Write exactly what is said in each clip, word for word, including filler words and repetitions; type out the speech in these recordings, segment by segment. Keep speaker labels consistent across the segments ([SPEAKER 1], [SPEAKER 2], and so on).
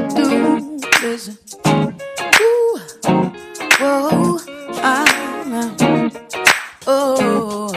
[SPEAKER 1] do. Listen. Ooh. Whoa. Ah. Oh.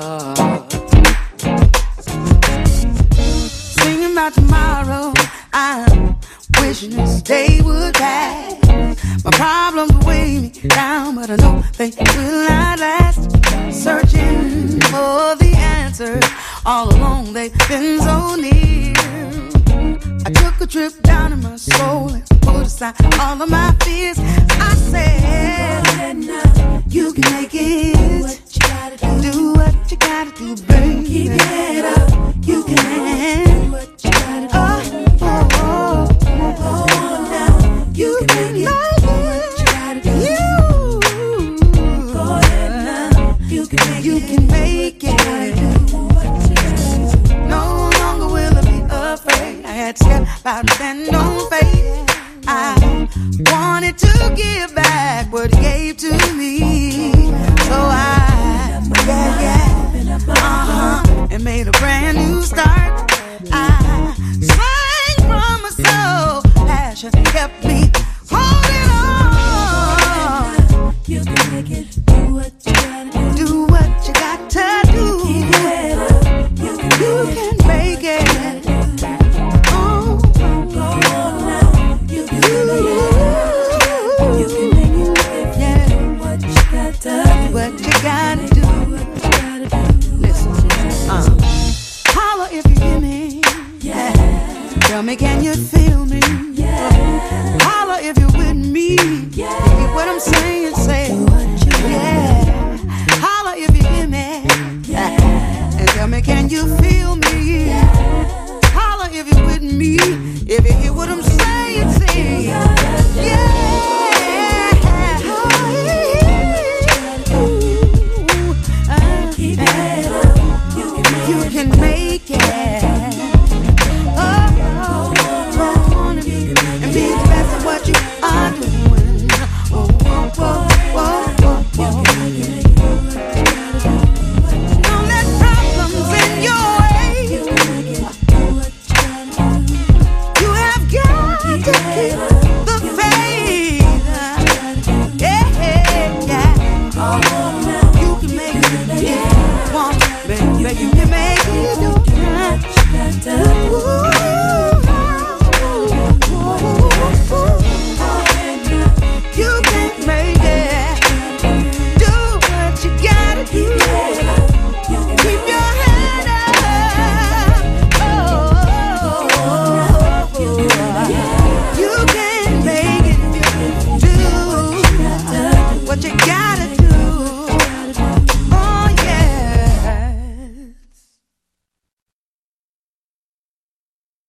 [SPEAKER 1] Singing about tomorrow. I'm wishing this day would pass. My problems weigh me down, but I know they will not last. Searching for the answers all along, they've been so near. I took a trip down in my soul and put aside all of my fears. I said, go ahead now, you can make it. Do what you gotta do, do what you gotta do, baby. Keep your head up, you can. Do what you gotta do. Oh, oh, oh, oh, oh now, you can make it. Do what you gotta do. You, go ahead now, you can make it. You can make it. No longer will I be afraid. I had to step out and stand on faith. I wanted to give back what he gave to me. So I, yeah, yeah, uh-huh, and made a brand new start. I sang from my soul. Passion kept me holding on. You can make it. Do what you gotta do. Do what you got to do. Keep your head up. You can, you can make it. Oh, go on now. You can make it. You can make it. Yeah. Do what you got to do. What you gotta do. What you gotta do. Listen. Uh. Holler if you hear me. Yeah. Tell me, can you feel me? Yeah. Holler if you're with me. Yeah. You get what I'm saying? Say what you yeah. Holler if you hear me. Yeah. And tell me, can you feel me? Yeah. Holler if you're with me. If you hear what I'm saying, say yeah. Ooh, uh, keep your head up. You can make it. Oh, oh, oh, oh,